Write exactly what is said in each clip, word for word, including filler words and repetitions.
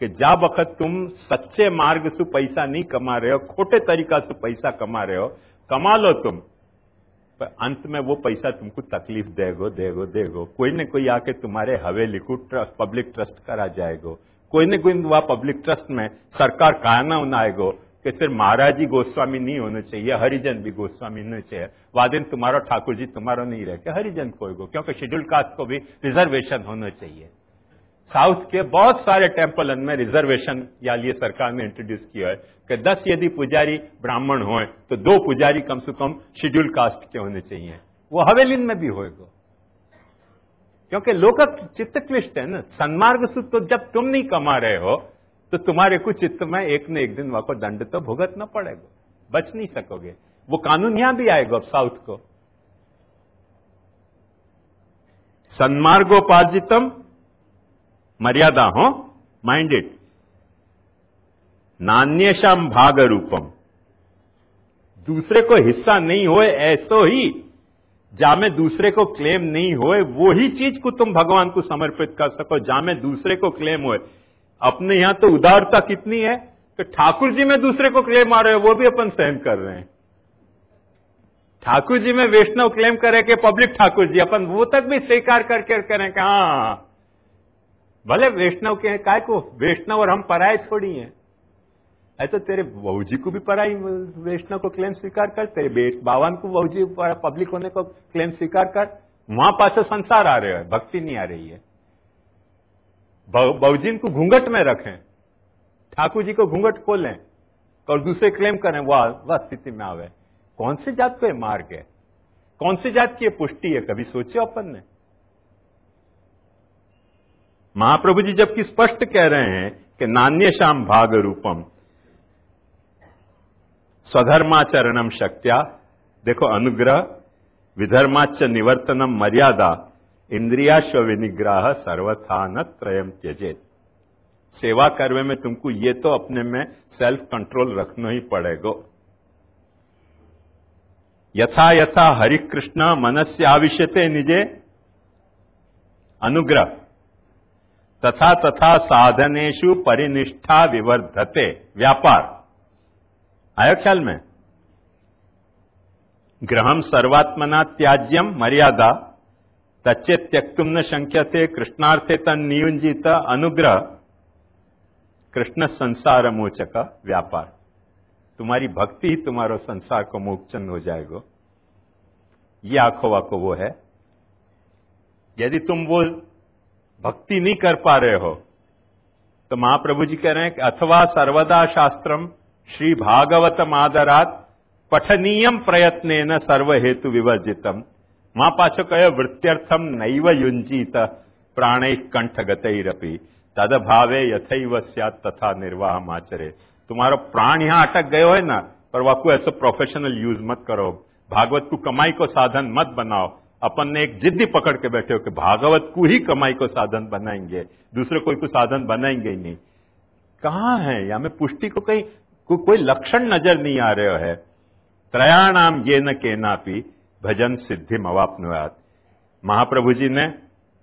कि जा वक्त तुम सच्चे मार्ग से पैसा नहीं कमा रहे हो, खोटे तरीका से पैसा कमा रहे हो, कमा लो तुम, पर अंत में वो पैसा तुमको तकलीफ देगो देगो देगो। कोई न कोई आके तुम्हारे हवेली को ट्रस्ट, पब्लिक ट्रस्ट करा जाएगो, कोई न कोई वहां पब्लिक ट्रस्ट में सरकार कायना आएगो कि सिर्फ महाराज जी गोस्वामी नहीं होने चाहिए, हरिजन भी गोस्वामी होने चाहिए। वादिन तुम्हारा ठाकुर जी तुम्हारा नहीं रहे, हरिजन कोई गो, क्योंकि शेड्यूल कास्ट को भी रिजर्वेशन होना चाहिए। साउथ के बहुत सारे टेम्पल में रिजर्वेशन या लिए सरकार ने इंट्रोड्यूस किया है कि दस यदि पुजारी ब्राह्मण होए तो दो पुजारी कम से कम शेड्यूल कास्ट के होने चाहिए। वो हवेलीन में भी होएगा, क्योंकि लोक चित्त क्लिष्ट है ना। सन्मार्ग से तो जब तुम नहीं कमा रहे हो तो तुम्हारे कुछ चित्त में एक न एक दिन वहां को दंड तो भुगतना पड़ेगा, बच नहीं सकोगे। वो कानून यहां भी आएगा अब साउथ को। सन्मार्गोपार्जितम मर्यादा हो, माइंड इट, नान्येषाम भाग रूपम, दूसरे को हिस्सा नहीं होए ऐसो ही, जामे दूसरे को क्लेम नहीं होए वो ही चीज को तुम भगवान को समर्पित कर सको जामे दूसरे को क्लेम होए। अपने यहां तो उदारता कितनी है कि ठाकुर जी में दूसरे को क्लेम आ रहे हो, वो भी अपन सहन कर रहे हैं। ठाकुर जी में वैष्णव क्लेम करे कि पब्लिक ठाकुर जी, अपन वो तक भी स्वीकार करके करें कि हाँ भले वैष्णव के काय को, वैष्णव और हम पराये थोड़ी हैं। ऐसे तो तेरे बहू जी को भी पराई वैष्णव को क्लेम स्वीकार कर, तेरे बेट बावन को बहू जी पब्लिक होने को क्लेम स्वीकार कर। वहां पाछे संसार आ रहे हो, भक्ति नहीं आ रही है। बहुजीन को घूंघट में रखें, ठाकुर जी को घूंघट खोलें और दूसरे क्लेम करें, वह वह स्थिति में आवे। कौन सी जात को मार्ग है, कौन सी जात की पुष्टि है, कभी सोचे अपन ने? महाप्रभु जी जबकि स्पष्ट कह रहे हैं कि नान्येषाम भाग रूपम स्वधर्माचरणम शक्त्या, देखो अनुग्रह विधर्माच निवर्तनम मर्यादा इंद्रियाश्व विनिग्रह सर्वथा न त्रयम त्यजेत। सेवा करने में तुमको ये तो अपने में सेल्फ कंट्रोल रखना ही पड़ेगा। यथा यथा हरि कृष्ण मनस्य आविश्यते निजे अनुग्रह तथा तथा साधनेषु परिनिष्ठा विवर्धते। व्यापार आया ख्याल में? ग्रहम सर्वात्मना त्याज्यम मर्यादा तच्चे त्यक्तुम न शंक्यते कृष्णार्थे तन नियुंजित अनुग्रह कृष्ण संसार मोचक व्यापार। तुम्हारी भक्ति ही तुम्हारो संसार को मोक्षन हो जाएगा। ये आंखों वाको वो है। यदि तुम वो भक्ति नहीं कर पा रहे हो तो महाप्रभु जी कह रहे हैं कि अथवा सर्वदा शास्त्रम श्री भागवतम आदरात पठनीयम प्रयत्नेन सर्व हेतु विवर्जितम। मां पाछो कहो वृत्त्यर्थम नैव युंजीत प्राणैः कंठगतैरपि तद भावे यथैव स्यात् तथा निर्वाहम आचरे। तुम्हारा प्राण यहां अटक गए है ना, पर वाकू ऐसा प्रोफेशनल यूज मत करो, भागवत को कमाई को साधन मत बनाओ। अपन ने एक जिद्दी पकड़ के बैठे हो कि भागवत को ही कमाई को साधन बनाएंगे, दूसरे कोई को साधन बनाएंगे ही नहीं। कहां है या में पुष्टि को कहीं को, कोई लक्षण नजर नहीं आ रहे है। त्रयाणाम ये न केनापि भजन सिद्धि अवाप्नुयात्। महाप्रभु जी ने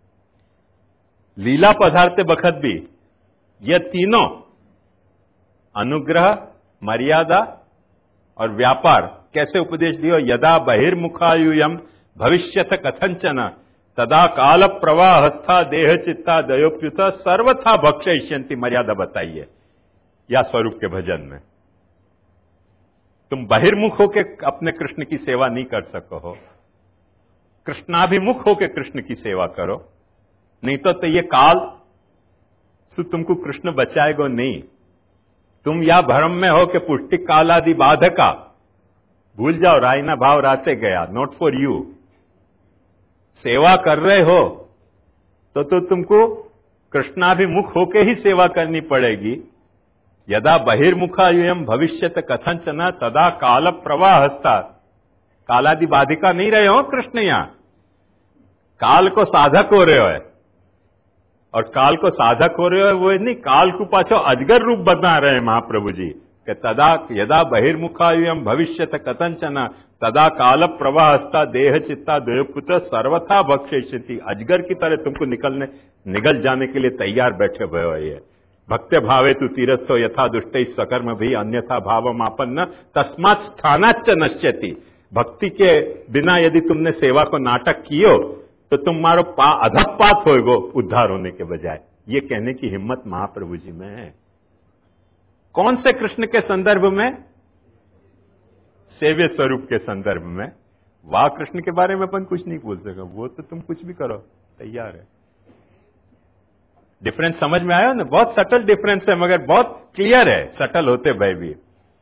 लीला पदार्थ बखत भी ये तीनों अनुग्रह, मर्यादा और व्यापार कैसे उपदेश दियो। यदा बहिर्मुखायुयम भविष्यत कथंचन तदा काल प्रवाहस्था देह चित्ता दयोप्युत सर्वथा भक्षयिष्यन्ति। मर्यादा बताइए या स्वरूप के भजन में। तुम बहिर्मुख होके अपने कृष्ण की सेवा नहीं कर सको हो, कृष्णाभिमुख होके कृष्ण की सेवा करो, नहीं तो, तो ये काल से तुमको कृष्ण बचाएगा नहीं। तुम या भ्रम में हो कि पुष्टि कालादि बाधका, भूल जाओ रायना भाव राते गया, नॉट फॉर यू। सेवा कर रहे हो तो तो तुमको कृष्णाभिमुख होके ही सेवा करनी पड़ेगी। यदा बहिर्मुखायुयम भविष्यत कथंचन तदा काल प्रवाहस्ता। कालादि बाधिका नहीं रहे हो कृष्ण, यहां काल को साधक हो रहे हो है। और काल को साधक हो रहे हो वो नहीं, काल को पाछो अजगर रूप बना रहे हैं महाप्रभु जी कि तदा यदा बहिर्मुखायुयम भविष्यत कथंचन तदा काल प्रवाहस्ता देह चित्ता देवपुत्र सर्वथा भक्षयिष्यति। अजगर की तरह तुमको निकलने निगल जाने के लिए तैयार बैठे हुए हो। ये भक्त्य भावे तु तीरस्थो यथा दुष्टै सकर्म भी अन्यथा भावमापन्न तस्मात् स्थानाच्च नश्यति। भक्ति के बिना यदि तुमने सेवा को नाटक कियो तो तुम्हारो पा अधपात होएगो उद्धार होने के बजाय। ये कहने की हिम्मत महाप्रभु जी में है। कौन से कृष्ण के संदर्भ में? सेव्य स्वरूप के संदर्भ में। वाह कृष्ण के बारे में अपन कुछ नहीं बोल सका, वो तो तुम कुछ भी करो तैयार है। डिफरेंस समझ में आया ना? बहुत सटल डिफरेंस है मगर बहुत क्लियर है, सटल होते भाई भी।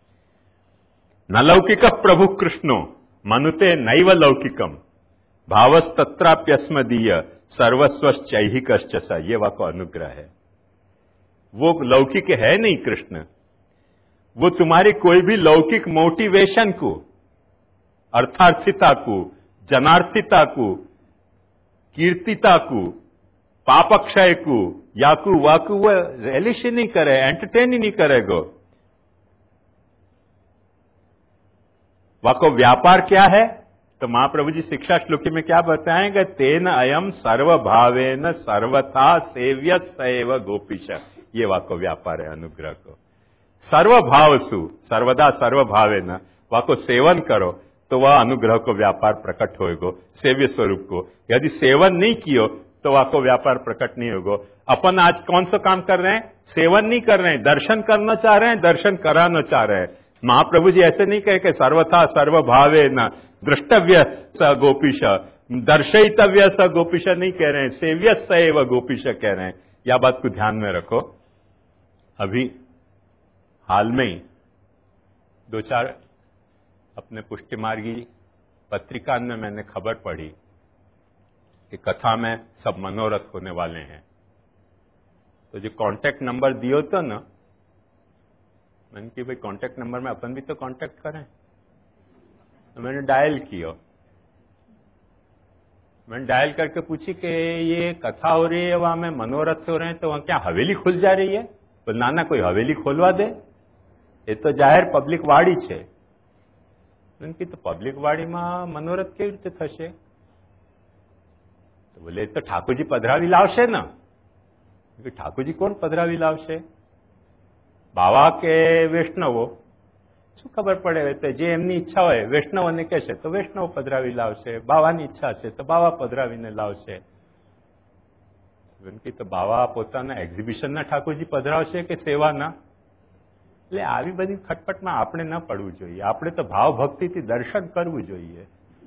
न लौकिक प्रभु कृष्णो मनुते नैव लौकिकम भावस्तत्राप्यस्मदीय सर्वस्वश्चैहिकश्च स। ये वाको अनुग्रह है। वो लौकिक है नहीं कृष्ण, वो तुम्हारी कोई भी लौकिक मोटिवेशन को, अर्थार्थिता को, जनार्थिता को, कीर्तिता को, पापक्षय को, याकू वाकू वो रेलिश ही नहीं करे, एंटरटेन ही नहीं करेगो। वाको व्यापार क्या है? तो महाप्रभु जी शिक्षा श्लोकी में क्या बताएंगे? तेन अयम सर्वभावेन सर्वथा सेव्य सैव गोपीश। ये वाको व्यापार है अनुग्रह को। सर्वभावसु सर्वदा सर्वभावेन वाको सेवन करो तो वह अनुग्रह को व्यापार प्रकट होएगो सेव्य स्वरूप को। यदि सेवन नहीं कियो तो वाको व्यापार प्रकट नहीं होगो। अपन आज कौन सा काम कर रहे हैं? सेवन नहीं कर रहे हैं, दर्शन करना चाह रहे हैं, दर्शन कराना चाह रहे हैं। महाप्रभु जी ऐसे नहीं कहे कि सर्वथा सर्वभावेन द्रष्टव्य स गोपीश, दर्शयितव्य स गोपीश नहीं कह रहे हैं, सेव्य सैव गोपीश कह रहे हैं। यह बात को ध्यान में रखो। अभी हाल में ही दो चार अपने पुष्टि मार्गी पत्रिका में मैंने खबर पढ़ी कि कथा में सब मनोरथ होने वाले हैं। तो जो कांटेक्ट नंबर दियो तो ना, मैंने कि भाई कांटेक्ट नंबर में अपन भी तो कांटेक्ट करें। तो मैंने डायल किया, मैंने डायल करके पूछी कि ये कथा हो रही है, वहां में मनोरथ हो रहे हैं, तो वहां क्या हवेली खुल जा रही है? तो नाना कोई हवेली खोलवा दे, ये तो जाहिर पब्लिक वाड़ी है। उनकी तो पब्लिक वाड़ी में मनोरथ केवी रीते थशे? तो बोले तो ठाकुरजी पधरावी लावशे ना। ठाकुरजी कोण पधरावी लावशे? बावा के वैष्णवो? શું ખબર પડે? તો જે એમની ઈચ્છા હોય, વૈષ્ણવને કહેશે તો વૈષ્ણવ પધરાવી લાવશે, બાવાની ઈચ્છા છે તો બાવા પધરાવીને લાવશે। તો બાવા પોતાના એક્ઝિબિશનના ઠાકોરજી પધરાવશે કે સેવાના? એટલે આવી બધી ખટપટમાં આપણે ન પડવું જોઈએ। આપણે તો ભાવ ભક્તિથી દર્શન કરવું જોઈએ।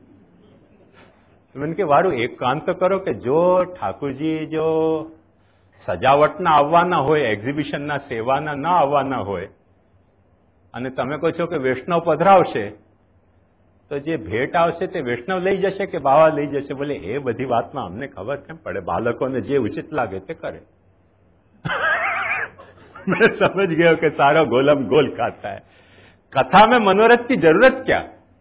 મને કે વારું એક કામ તો કરો કે જો ઠાકોરજી જો સજાવટના આવવાના હોય, એક્ઝિબિશનના સેવાના ન આવવાના હોય અને તમે કહો છો કે વૈષ્ણવ પધરાવશે, તો જે ભેટ આવશે તે વૈષ્ણવ લઈ જશે કે બાવા લઈ જશે? બોલે એ બધી વાતમાં અમને ખબર કેમ પડે? બાળકોને જે ઉચિત લાગે તે કરે। मैं समझ गया कि सारा गोलम गोल खाता है। कथा में मनोरथ की जरूरत क्या?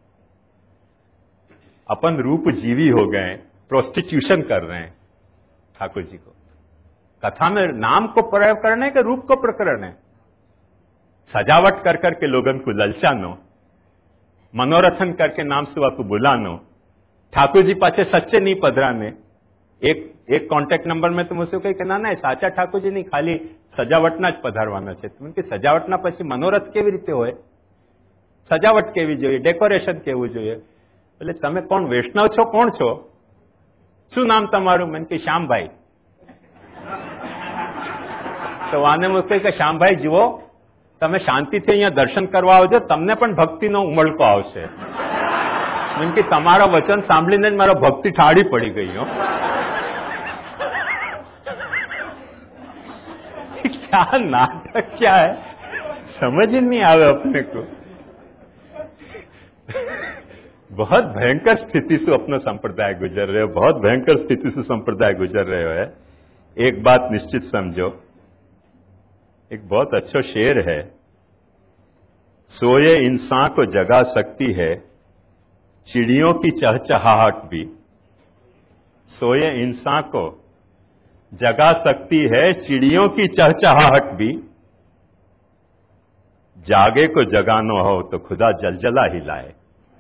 अपन रूप जीवी हो गए, प्रोस्टिट्यूशन कर रहे हैं ठाकुर जी को। कथा में नाम को प्रयोग करने के रूप को प्रकरण है। सजावट कर करके लोगन को ललचानो, मनोरथन करके नाम सुवा को बुलानो, ठाकुर जी पाछे सच्चे नहीं पधराने। एक एक कॉन्टेक्ट नंबर में तो मुझसे कही कि ना ना साचा ठाकुर जी नहीं, खाली सजावटना ज पधारवाना छे। तो सजावटना पछी मनोरथ केवी रीते होय? सजावट केवी जोईए, डेकोरेशन केवुं जोईए। એટલે તમે કોણ વૈષ્ણવ છો? કોણ છો? શું નામ તમારું? મને કે શ્યામભાઈ। તો આને હું કહી કે શ્યામભાઈ જુઓ, તમે શાંતિથી અહીંયા દર્શન કરવા આવજો, તમને પણ ભક્તિનો ઉમળકો આવશે। મને કે તમારા વચન સાંભળીને જ મારો ભક્તિ ઠાડી પડી ગઈ હો। क्या नाटक क्या है, समझ ही नहीं आवे अपने को। बहुत भयंकर स्थिति से अपना संप्रदाय गुजर रहे हो, बहुत भयंकर स्थिति से संप्रदाय गुजर रहे हो है। एक बात निश्चित समझो, एक बहुत अच्छा शेर है, सोए इंसान को जगा सकती है चिड़ियों की चहचहाहट भी। सोए इंसान को जगा सकती है चिड़ियों की चहचहाहट भी, जागे को जगानो हो तो खुदा जलजला हिलाए।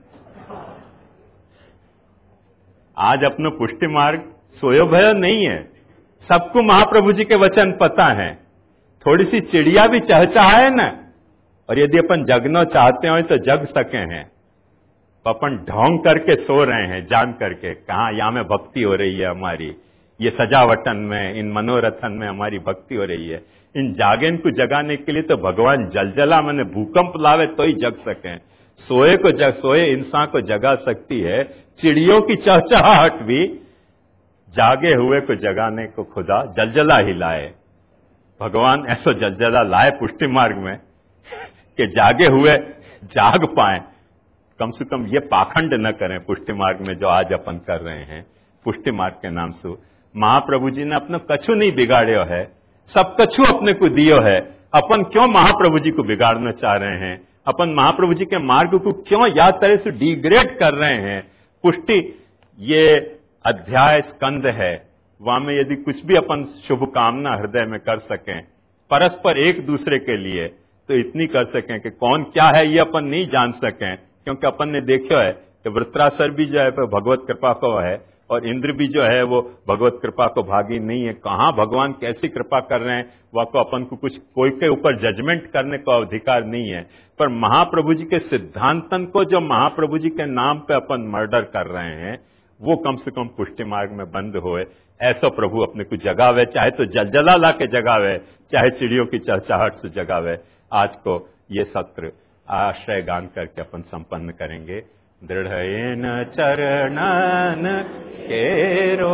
आज अपना पुष्टि मार्ग सोयो भयो नहीं है, सबको महाप्रभु जी के वचन पता है। थोड़ी सी चिड़िया भी चहचहाए न, और यदि अपन जगना चाहते हो तो जग सके हैं। तो अपन ढोंग करके सो रहे हैं जान करके, कहाँ यहाँ में भक्ति हो रही है हमारी, ये सजावटन में, इन मनोरथन में हमारी भक्ति हो रही है। इन जागेन को जगाने के लिए तो भगवान जलजला मैंने भूकंप लावे तो ही जग सके। सोए को जग सोए इंसान को जगा सकती है चिड़ियों की चहचहाहट भी, जागे हुए को जगाने को खुदा जलजला ही लाए। भगवान ऐसा जलजला लाए पुष्टि मार्ग में कि जागे हुए जाग पाए। कम से कम ये पाखंड न करें पुष्टि मार्ग में जो आज अपन कर रहे हैं। पुष्टि मार्ग के नाम से महाप्रभु जी ने अपना कछु नहीं बिगाड़ो है, सब कछु अपने को दियो है। अपन क्यों महाप्रभु जी को बिगाड़ना चाह रहे हैं? अपन महाप्रभु जी के मार्ग को क्यों या तरह से डिग्रेड कर रहे हैं? पुष्टि ये अध्याय स्कंद है, वहां में यदि कुछ भी अपन शुभ कामना हृदय में कर सकें परस्पर एक दूसरे के लिए, तो इतनी कर सकें कि कौन क्या है ये अपन नहीं जान सकें। क्योंकि अपन ने देखा है कि वृत्रासुर भी जो है भगवत कृपा को है, और इंद्र भी जो है वो भगवत कृपा को भागी नहीं है। कहां भगवान कैसी कृपा कर रहे हैं वह को अपन को कुछ कोई के ऊपर जजमेंट करने का अधिकार नहीं है। पर महाप्रभु जी के सिद्धांतन को जो महाप्रभु जी के नाम पे अपन मर्डर कर रहे हैं, वो कम से कम पुष्टि मार्ग में बंद होए, ऐसा प्रभु अपने को जगावे। चाहे तो जलजला ला के जगावे, चाहे चिड़ियों की चहचहाहट से जगावे। आज को ये सत्र आश्रय गान करके अपन संपन्न करेंगे। दृढ़येन चरणन केरो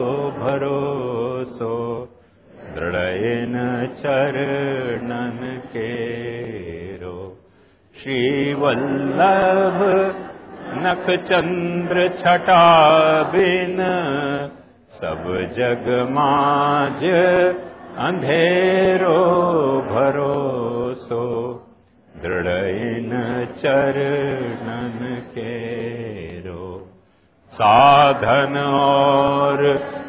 भरोसो, दृढ़येन चरणन केरो। श्री वल्लभ नख चंद्र छटा बिन, सब जग माज अंधेरो भरोसो, दृढ़येन चरणन केरो। साधन और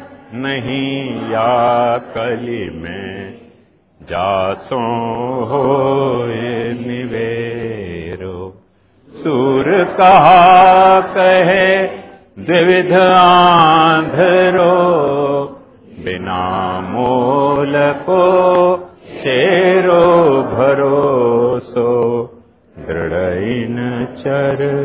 नहीं या कली में, जासो होए निवेरो। सूर कहा कहे द्विविध आंधरो, बिना मोल को शेरो भरोसो, दृढ़येन चरणन